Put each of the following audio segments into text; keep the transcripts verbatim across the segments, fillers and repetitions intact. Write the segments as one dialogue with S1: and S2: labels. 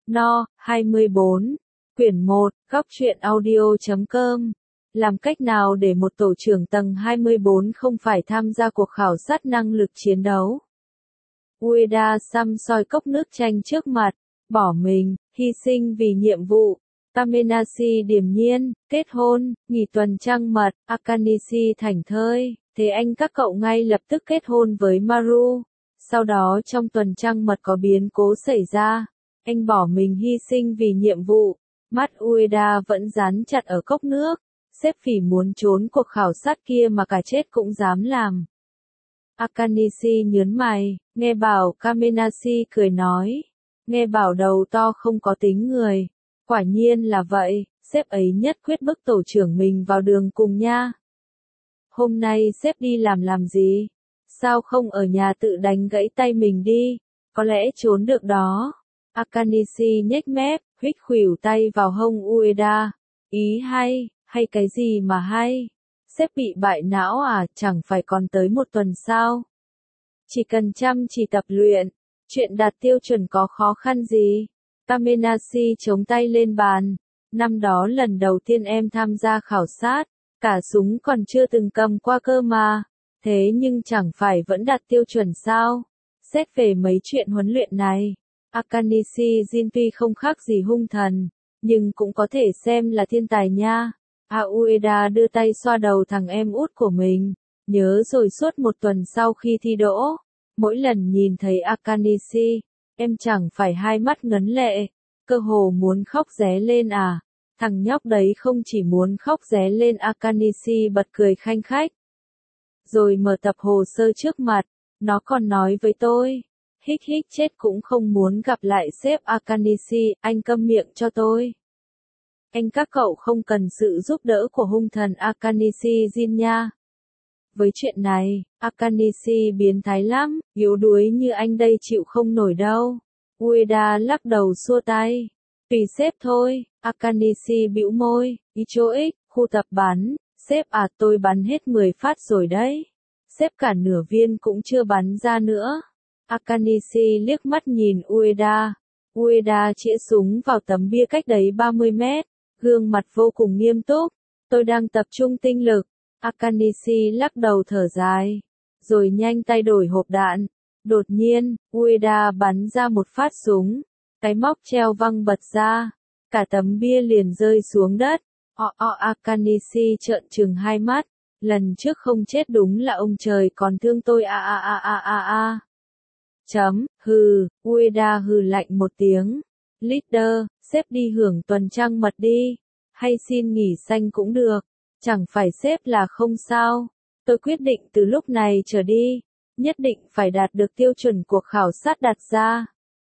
S1: No, hai mươi bốn. Quyển một, góc truyện audio chấm com. Làm cách nào để một tổ trưởng tầng hai mươi bốn không phải tham gia cuộc khảo sát năng lực chiến đấu? Ueda xăm soi cốc nước chanh trước mặt, bỏ mình, hy sinh vì nhiệm vụ. Tamenashi điềm nhiên, kết hôn, nghỉ tuần trăng mật, Akanishi thảnh thơi, thế anh các cậu ngay lập tức kết hôn với Maru. Sau đó trong tuần trăng mật có biến cố xảy ra, anh bỏ mình hy sinh vì nhiệm vụ. Mắt Ueda vẫn dán chặt ở cốc nước, sếp phỉ muốn trốn cuộc khảo sát kia mà cả chết cũng dám làm. Akanishi nhớn mày, nghe bảo Kamenashi cười nói, nghe bảo đầu to không có tính người. Quả nhiên là vậy, sếp ấy nhất quyết bức tổ trưởng mình vào đường cùng nha. Hôm nay sếp đi làm làm gì? Sao không ở nhà tự đánh gãy tay mình đi? Có lẽ trốn được đó. Akanishi nhếch mép, huých khuỷu tay vào hông Ueda. Ý hay, hay cái gì mà hay? Sếp bị bại não à, chẳng phải còn tới một tuần sao? Chỉ cần chăm chỉ tập luyện, chuyện đạt tiêu chuẩn có khó khăn gì? Tamenashi chống tay lên bàn. Năm đó lần đầu tiên em tham gia khảo sát, cả súng còn chưa từng cầm qua cơ mà. Thế nhưng chẳng phải vẫn đạt tiêu chuẩn sao? Xét về mấy chuyện huấn luyện này, Akanishi Jin tuy không khác gì hung thần, nhưng cũng có thể xem là thiên tài nha. Ueda đưa tay xoa đầu thằng em út của mình. Nhớ rồi suốt một tuần sau khi thi đỗ, mỗi lần nhìn thấy Akanishi, em chẳng phải hai mắt ngấn lệ, cơ hồ muốn khóc ré lên à. Thằng nhóc đấy không chỉ muốn khóc ré lên, Akanishi bật cười khanh khách. Rồi mở tập hồ sơ trước mặt, nó còn nói với tôi, hích hích chết cũng không muốn gặp lại sếp. Akanishi, anh câm miệng cho tôi. Anh các cậu không cần sự giúp đỡ của hung thần Akanishi Jin nha. Với chuyện này, Akanishi biến thái lắm, yếu đuối như anh đây chịu không nổi đâu. Ueda lắc đầu xua tay. Tùy sếp thôi. Akanishi bĩu môi, ý chỗ ích, khu tập bắn. Sếp à, tôi bắn hết mười phát rồi đấy. Sếp cả nửa viên cũng chưa bắn ra nữa. Akanishi liếc mắt nhìn Ueda. Ueda chĩa súng vào tấm bia cách đấy ba mươi mét, gương mặt vô cùng nghiêm túc. Tôi đang tập trung tinh lực. Akanishi lắc đầu thở dài, rồi nhanh tay đổi hộp đạn. Đột nhiên, Ueda bắn ra một phát súng, cái móc treo văng bật ra, cả tấm bia liền rơi xuống đất. O o Akanishi trợn trừng hai mắt, lần trước không chết đúng là ông trời còn thương tôi a a a a a a. Chấm, hừ, Ueda hừ lạnh một tiếng. Leader, sếp đi hưởng tuần trăng mật đi, hay xin nghỉ xanh cũng được, chẳng phải sếp là không sao. Tôi quyết định từ lúc này trở đi, nhất định phải đạt được tiêu chuẩn cuộc khảo sát đặt ra.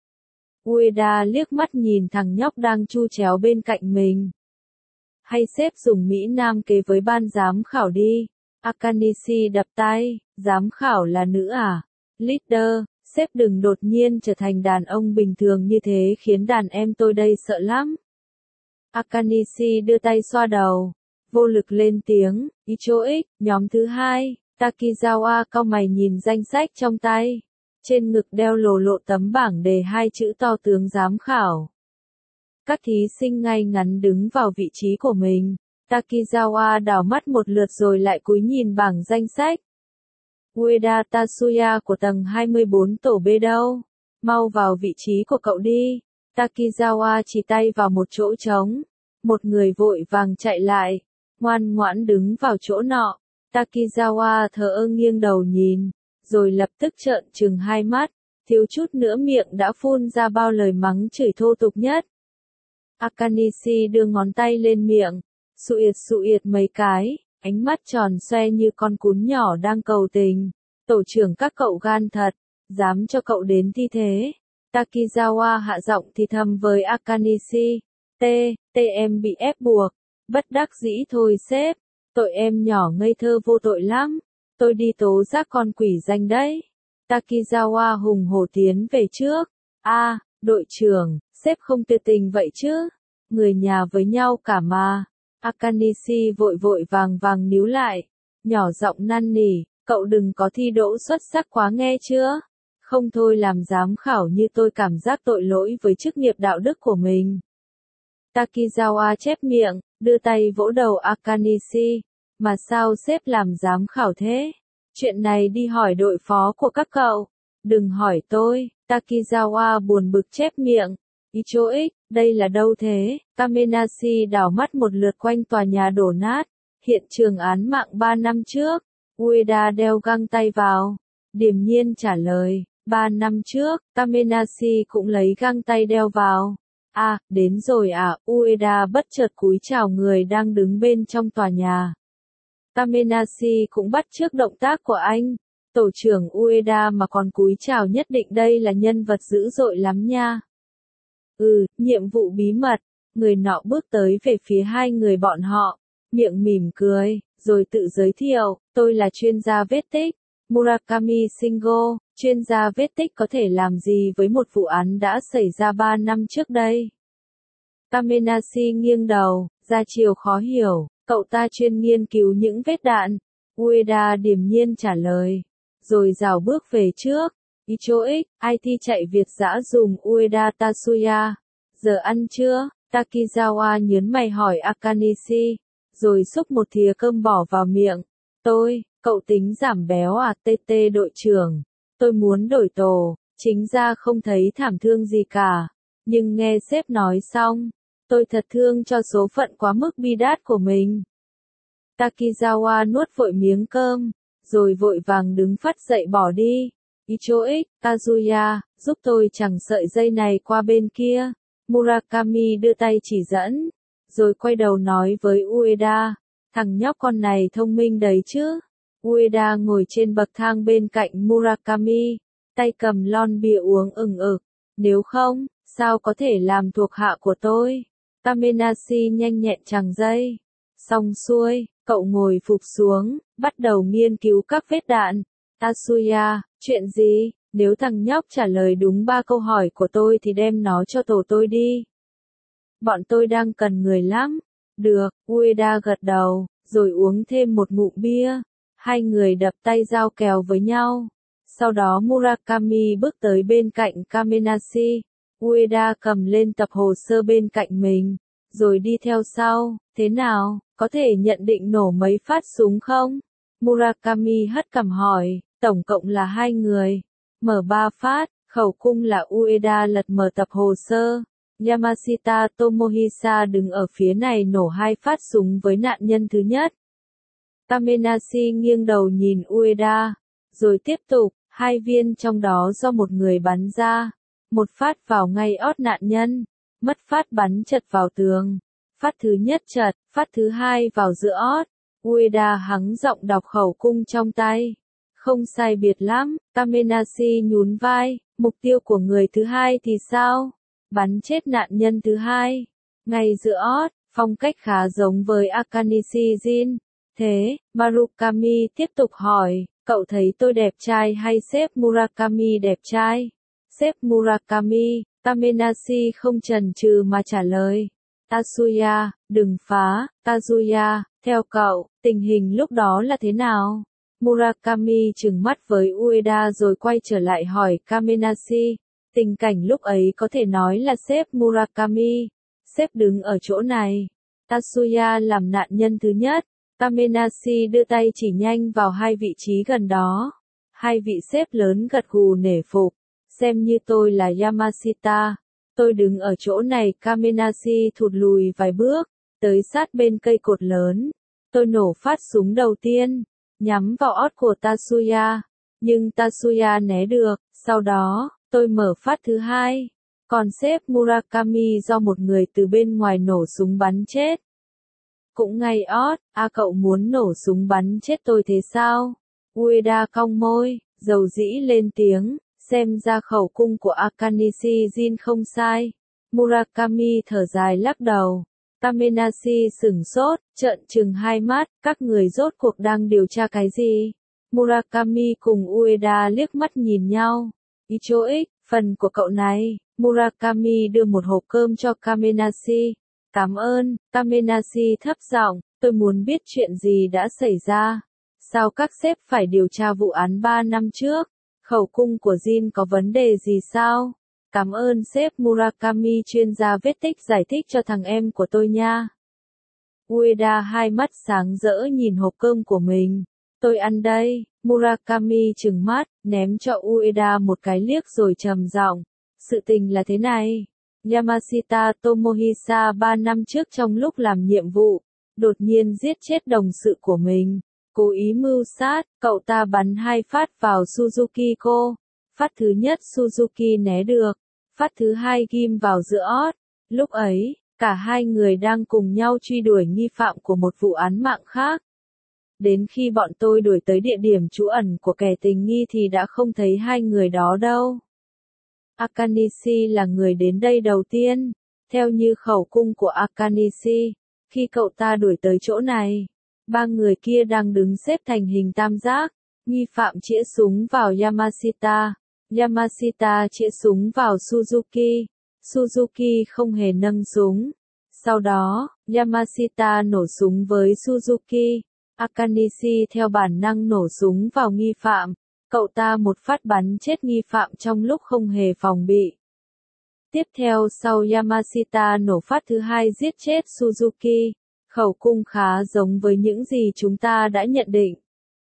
S1: Ueda liếc mắt nhìn thằng nhóc đang chu chéo bên cạnh mình. Hay sếp dùng Mỹ Nam kế với ban giám khảo đi. Akanishi đập tay, giám khảo là nữ à? Leader, sếp đừng đột nhiên trở thành đàn ông bình thường như thế khiến đàn em tôi đây sợ lắm. Akanishi đưa tay xoa đầu, vô lực lên tiếng, ý chỗ ích, nhóm thứ hai. Takizawa cau mày nhìn danh sách trong tay. Trên ngực đeo lồ lộ tấm bảng đề hai chữ to tướng giám khảo. Các thí sinh ngay ngắn đứng vào vị trí của mình. Takizawa đảo mắt một lượt rồi lại cúi nhìn bảng danh sách. Ueda Tatsuya của tầng hai mươi bốn tổ B đâu? Mau vào vị trí của cậu đi. Takizawa chỉ tay vào một chỗ trống. Một người vội vàng chạy lại, ngoan ngoãn đứng vào chỗ nọ. Takizawa thờ ơ nghiêng đầu nhìn, rồi lập tức trợn trừng hai mắt, thiếu chút nữa miệng đã phun ra bao lời mắng chửi thô tục nhất. Akanishi đưa ngón tay lên miệng, sụiệt sụiệt mấy cái, ánh mắt tròn xoe như con cún nhỏ đang cầu tình. Tổ trưởng các cậu gan thật, dám cho cậu đến thi thế. Takizawa hạ giọng thì thầm với Akanishi, T, T em bị ép buộc, bất đắc dĩ thôi sếp. Tội em nhỏ ngây thơ vô tội lắm, tôi đi tố giác con quỷ danh đấy. Takizawa hùng hổ tiến về trước. A, à, đội trưởng, sếp không tuyệt tình vậy chứ, người nhà với nhau cả mà. Akanishi vội vội vàng vàng níu lại, nhỏ giọng năn nỉ, cậu đừng có thi đỗ xuất sắc quá nghe chưa? Không thôi làm giám khảo như tôi cảm giác tội lỗi với chức nghiệp đạo đức của mình. Takizawa chép miệng, đưa tay vỗ đầu Akanishi. Mà sao sếp làm giám khảo thế? Chuyện này đi hỏi đội phó của các cậu. Đừng hỏi tôi. Takizawa buồn bực chép miệng. Icho X, đây là đâu thế? Kamenashi đảo mắt một lượt quanh tòa nhà đổ nát. Hiện trường án mạng ba năm trước. Ueda đeo găng tay vào. Điềm nhiên trả lời. Ba năm trước, Kamenashi cũng lấy găng tay đeo vào. À, đến rồi à, Ueda bất chợt cúi chào người đang đứng bên trong tòa nhà. Kamenashi cũng bắt chước động tác của anh. Tổ trưởng Ueda mà còn cúi chào nhất định đây là nhân vật dữ dội lắm nha. Ừ, nhiệm vụ bí mật. Người nọ bước tới về phía hai người bọn họ, miệng mỉm cười, rồi tự giới thiệu, tôi là chuyên gia vết tích. Murakami Shingo, chuyên gia vết tích có thể làm gì với một vụ án đã xảy ra ba năm trước đây? Kamenashi nghiêng đầu, ra chiều khó hiểu, cậu ta chuyên nghiên cứu những vết đạn. Ueda điềm nhiên trả lời, rồi rảo bước về trước. Icho X, i tê chạy Việt dã dùng Ueda Tatsuya. Giờ ăn chưa? Takizawa nhớn mày hỏi Akanishi, rồi xúc một thìa cơm bỏ vào miệng. Tôi, cậu tính giảm béo à? tê tê đội trưởng. Tôi muốn đổi tổ, chính ra không thấy thảm thương gì cả. Nhưng nghe sếp nói xong, tôi thật thương cho số phận quá mức bi đát của mình. Takizawa nuốt vội miếng cơm, rồi vội vàng đứng phắt dậy bỏ đi. Icho X, Kazuya, giúp tôi chẳng sợi dây này qua bên kia. Murakami đưa tay chỉ dẫn, rồi quay đầu nói với Ueda, thằng nhóc con này thông minh đấy chứ. Ueda ngồi trên bậc thang bên cạnh Murakami, tay cầm lon bia uống ừng ực. Nếu không, sao có thể làm thuộc hạ của tôi? Kamenashi nhanh nhẹn chằng dây. Xong xuôi, cậu ngồi phục xuống, bắt đầu nghiên cứu các vết đạn. Tatsuya, chuyện gì? Nếu thằng nhóc trả lời đúng ba câu hỏi của tôi thì đem nó cho tổ tôi đi. Bọn tôi đang cần người lắm. Được, Ueda gật đầu, rồi uống thêm một ngụm bia. Hai người đập tay giao kèo với nhau. Sau đó Murakami bước tới bên cạnh Kamenashi. Ueda cầm lên tập hồ sơ bên cạnh mình, rồi đi theo sau. Thế nào, có thể nhận định nổ mấy phát súng không? Murakami hất cằm hỏi, tổng cộng là hai người. Mở ba phát, khẩu cung là Ueda lật mở tập hồ sơ. Yamashita Tomohisa đứng ở phía này nổ hai phát súng với nạn nhân thứ nhất. Kamenashi nghiêng đầu nhìn Ueda, rồi tiếp tục, hai viên trong đó do một người bắn ra. Một phát vào ngay ót nạn nhân, mất phát bắn chật vào tường. Phát thứ nhất chật, phát thứ hai vào giữa ót. Ueda hắng giọng đọc khẩu cung trong tay. Không sai biệt lắm, Kamenashi nhún vai, mục tiêu của người thứ hai thì sao? Bắn chết nạn nhân thứ hai. Ngay giữa ót, phong cách khá giống với Akanishi Jin. Thế, Marukami tiếp tục hỏi, cậu thấy tôi đẹp trai hay sếp Murakami đẹp trai? Sếp Murakami, Kamenashi không chần chừ mà trả lời. Tatsuya, đừng phá, Kazuya, theo cậu, tình hình lúc đó là thế nào? Murakami trừng mắt với Ueda rồi quay trở lại hỏi Kamenashi. Tình cảnh lúc ấy có thể nói là sếp Murakami. Sếp đứng ở chỗ này. Tatsuya làm nạn nhân thứ nhất. Kamenashi đưa tay chỉ nhanh vào hai vị trí gần đó. Hai vị sếp lớn gật gù nể phục. Xem như tôi là Yamashita. Tôi đứng ở chỗ này. Kamenashi thụt lùi vài bước, tới sát bên cây cột lớn. Tôi nổ phát súng đầu tiên, nhắm vào ót của Tatsuya. Nhưng Tatsuya né được. Sau đó, tôi mở phát thứ hai. Còn sếp Murakami do một người từ bên ngoài nổ súng bắn chết. Cũng ngay ót, à cậu muốn nổ súng bắn chết tôi thế sao? Ueda cong môi, dầu dĩ lên tiếng, xem ra khẩu cung của Akanishi Jin không sai. Murakami thở dài lắc đầu. Kamenashi sửng sốt, trợn trừng hai mắt, các người rốt cuộc đang điều tra cái gì? Murakami cùng Ueda liếc mắt nhìn nhau. Icho X, phần của cậu này. Murakami đưa một hộp cơm cho Kamenashi. Cảm ơn, Kamenashi thấp giọng, tôi muốn biết chuyện gì đã xảy ra. Sao các sếp phải điều tra vụ án ba năm trước? Khẩu cung của Jin có vấn đề gì sao? Cảm ơn sếp Murakami, chuyên gia vết tích, giải thích cho thằng em của tôi nha. Ueda hai mắt sáng rỡ nhìn hộp cơm của mình. Tôi ăn đây. Murakami trừng mắt, ném cho Ueda một cái liếc rồi trầm giọng. Sự tình là thế này. Yamashita Tomohisa ba năm trước trong lúc làm nhiệm vụ, đột nhiên giết chết đồng sự của mình. Cố ý mưu sát, cậu ta bắn hai phát vào Suzuki cô. Phát thứ nhất Suzuki né được. Phát thứ hai ghim vào giữa ót. Lúc ấy, cả hai người đang cùng nhau truy đuổi nghi phạm của một vụ án mạng khác. Đến khi bọn tôi đuổi tới địa điểm trú ẩn của kẻ tình nghi thì đã không thấy hai người đó đâu. Akanishi là người đến đây đầu tiên. Theo như khẩu cung của Akanishi, khi cậu ta đuổi tới chỗ này, ba người kia đang đứng xếp thành hình tam giác. Nghi phạm chĩa súng vào Yamashita. Yamashita chĩa súng vào Suzuki. Suzuki không hề nâng súng. Sau đó, Yamashita nổ súng với Suzuki. Akanishi theo bản năng nổ súng vào nghi phạm. Cậu ta một phát bắn chết nghi phạm trong lúc không hề phòng bị. Tiếp theo sau Yamashita nổ phát thứ hai giết chết Suzuki. Khẩu cung khá giống với những gì chúng ta đã nhận định.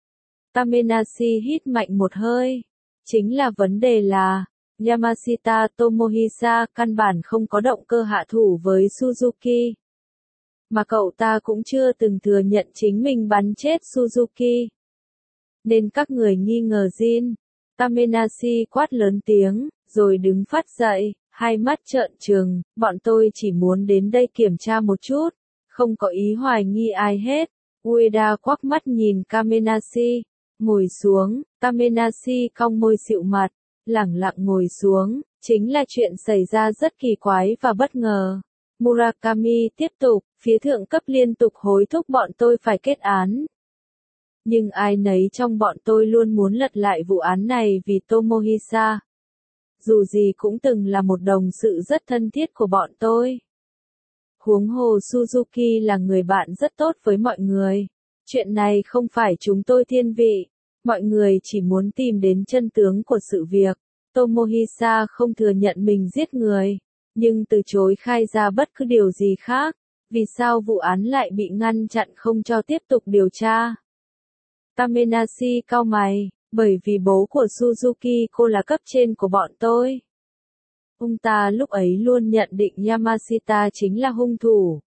S1: Tamenashi hít mạnh một hơi. Chính là vấn đề là, Yamashita Tomohisa căn bản không có động cơ hạ thủ với Suzuki. Mà cậu ta cũng chưa từng thừa nhận chính mình bắn chết Suzuki. Nên các người nghi ngờ Jin. Tamenashi quát lớn tiếng, rồi đứng phát dậy, hai mắt trợn trừng, bọn tôi chỉ muốn đến đây kiểm tra một chút, không có ý hoài nghi ai hết. Ueda quắc mắt nhìn Kamenashi, ngồi xuống, Kamenashi cong môi xịu mặt, lẳng lặng ngồi xuống, chính là chuyện xảy ra rất kỳ quái và bất ngờ. Murakami tiếp tục, phía thượng cấp liên tục hối thúc bọn tôi phải kết án. Nhưng ai nấy trong bọn tôi luôn muốn lật lại vụ án này vì Tomohisa. Dù gì cũng từng là một đồng sự rất thân thiết của bọn tôi. Huống hồ Suzuki là người bạn rất tốt với mọi người. Chuyện này không phải chúng tôi thiên vị. Mọi người chỉ muốn tìm đến chân tướng của sự việc. Tomohisa không thừa nhận mình giết người, nhưng từ chối khai ra bất cứ điều gì khác. Vì sao vụ án lại bị ngăn chặn không cho tiếp tục điều tra? Tamenashi cau mày, bởi vì bố của Suzuki cô là cấp trên của bọn tôi. Ông ta lúc ấy luôn nhận định Yamashita chính là hung thủ.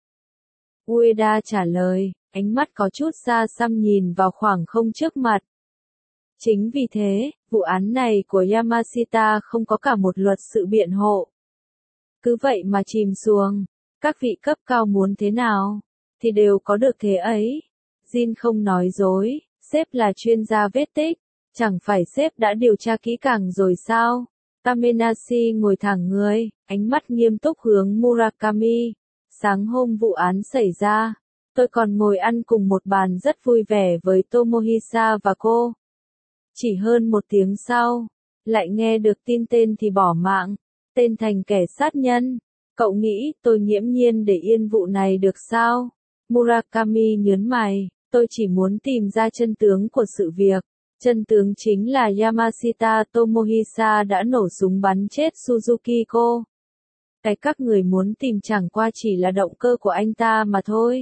S1: Ueda trả lời, ánh mắt có chút xa xăm nhìn vào khoảng không trước mặt. Chính vì thế, vụ án này của Yamashita không có cả một luật sự biện hộ. Cứ vậy mà chìm xuồng, các vị cấp cao muốn thế nào, thì đều có được thế ấy. Jin không nói dối, sếp là chuyên gia vết tích, chẳng phải sếp đã điều tra kỹ càng rồi sao? Tamenashi ngồi thẳng người, ánh mắt nghiêm túc hướng Murakami. Sáng hôm vụ án xảy ra, tôi còn ngồi ăn cùng một bàn rất vui vẻ với Tomohisa và cô. Chỉ hơn một tiếng sau, lại nghe được tin tên thì bỏ mạng, tên thành kẻ sát nhân. Cậu nghĩ tôi nghiễm nhiên để yên vụ này được sao? Murakami nhớn mày, tôi chỉ muốn tìm ra chân tướng của sự việc. Chân tướng chính là Yamashita Tomohisa đã nổ súng bắn chết Suzuki cô. Cái các người muốn tìm chẳng qua chỉ là động cơ của anh ta mà thôi.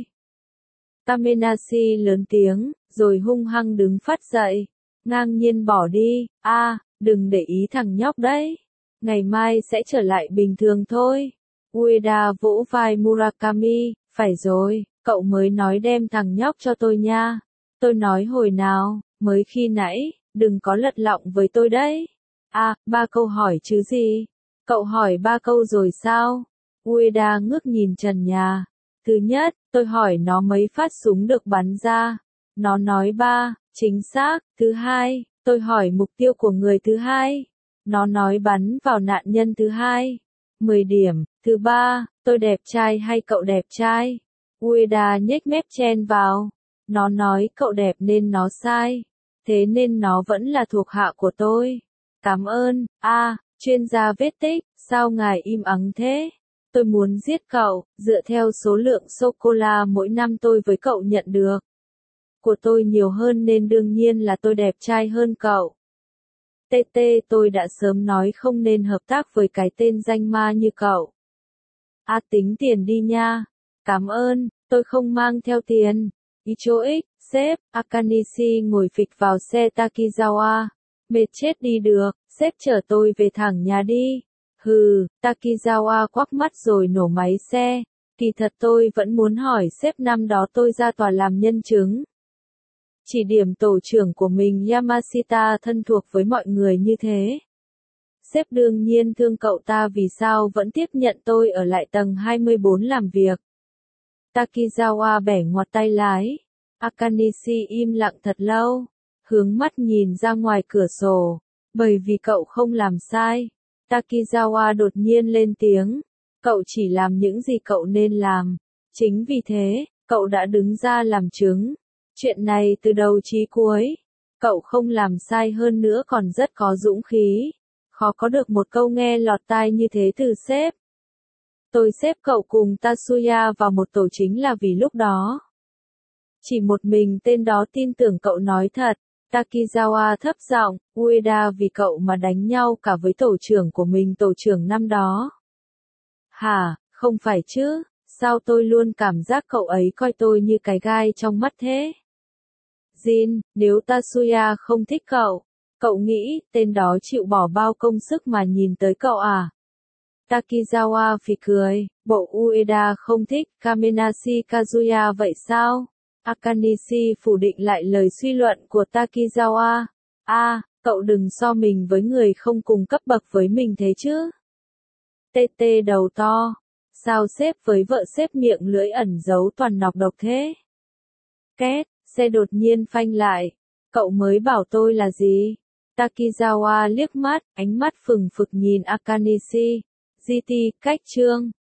S1: Tamenashi lớn tiếng, rồi hung hăng đứng phát dậy. Ngang nhiên bỏ đi, a, à, đừng để ý thằng nhóc đấy. Ngày mai sẽ trở lại bình thường thôi. Ueda vỗ vai Murakami, phải rồi, cậu mới nói đem thằng nhóc cho tôi nha. Tôi nói hồi nào, mới khi nãy, đừng có lật lọng với tôi đấy. À, ba câu hỏi chứ gì? Cậu hỏi ba câu rồi sao? Ueda ngước nhìn trần nhà. Thứ nhất, tôi hỏi nó mấy phát súng được bắn ra. Nó nói ba, chính xác. Thứ hai, tôi hỏi mục tiêu của người thứ hai. Nó nói bắn vào nạn nhân thứ hai. mười điểm. Thứ ba, tôi đẹp trai hay cậu đẹp trai? Ueda nhếch mép chen vào. Nó nói cậu đẹp nên nó sai. Thế nên nó vẫn là thuộc hạ của tôi. Cảm ơn. A, à, chuyên gia vết tích, sao ngài im ắng thế? Tôi muốn giết cậu, dựa theo số lượng sô-cô-la mỗi năm tôi với cậu nhận được. Của tôi nhiều hơn nên đương nhiên là tôi đẹp trai hơn cậu. tê tê tôi đã sớm nói không nên hợp tác với cái tên danh ma như cậu. À tính tiền đi nha. Cảm ơn, tôi không mang theo tiền. Icho ích, sếp, Akanishi ngồi phịch vào xe Takizawa. Mệt chết đi được, sếp chở tôi về thẳng nhà đi. Hừ, Takizawa quắc mắt rồi nổ máy xe. Kỳ thật tôi vẫn muốn hỏi sếp năm đó tôi ra tòa làm nhân chứng. Chỉ điểm tổ trưởng của mình Yamashita thân thuộc với mọi người như thế. Sếp đương nhiên thương cậu ta vì sao vẫn tiếp nhận tôi ở lại tầng hai mươi bốn làm việc. Takizawa bẻ ngoặt tay lái. Akanishi im lặng thật lâu, hướng mắt nhìn ra ngoài cửa sổ. Bởi vì cậu không làm sai. Takizawa đột nhiên lên tiếng. Cậu chỉ làm những gì cậu nên làm. Chính vì thế, cậu đã đứng ra làm chứng. Chuyện này từ đầu chí cuối. Cậu không làm sai hơn nữa còn rất có dũng khí. Khó có được một câu nghe lọt tai như thế từ sếp. Tôi xếp cậu cùng Tatsuya vào một tổ chính là vì lúc đó. Chỉ một mình tên đó tin tưởng cậu nói thật. Takizawa thấp giọng, Ueda vì cậu mà đánh nhau cả với tổ trưởng của mình tổ trưởng năm đó. Hả, không phải chứ, sao tôi luôn cảm giác cậu ấy coi tôi như cái gai trong mắt thế? Jin, nếu Tatsuya không thích cậu, cậu nghĩ tên đó chịu bỏ bao công sức mà nhìn tới cậu à? Takizawa phì cười, bộ Ueda không thích Kamenashi Kazuya vậy sao? Akanishi phủ định lại lời suy luận của Takizawa. A, à, cậu đừng so mình với người không cùng cấp bậc với mình thế chứ. tê tê đầu to. Sao sếp với vợ sếp miệng lưỡi ẩn giấu toàn nọc độc thế? Két, xe đột nhiên phanh lại. Cậu mới bảo tôi là gì? Takizawa liếc mắt, ánh mắt phừng phực nhìn Akanishi. giê tê, cách chương.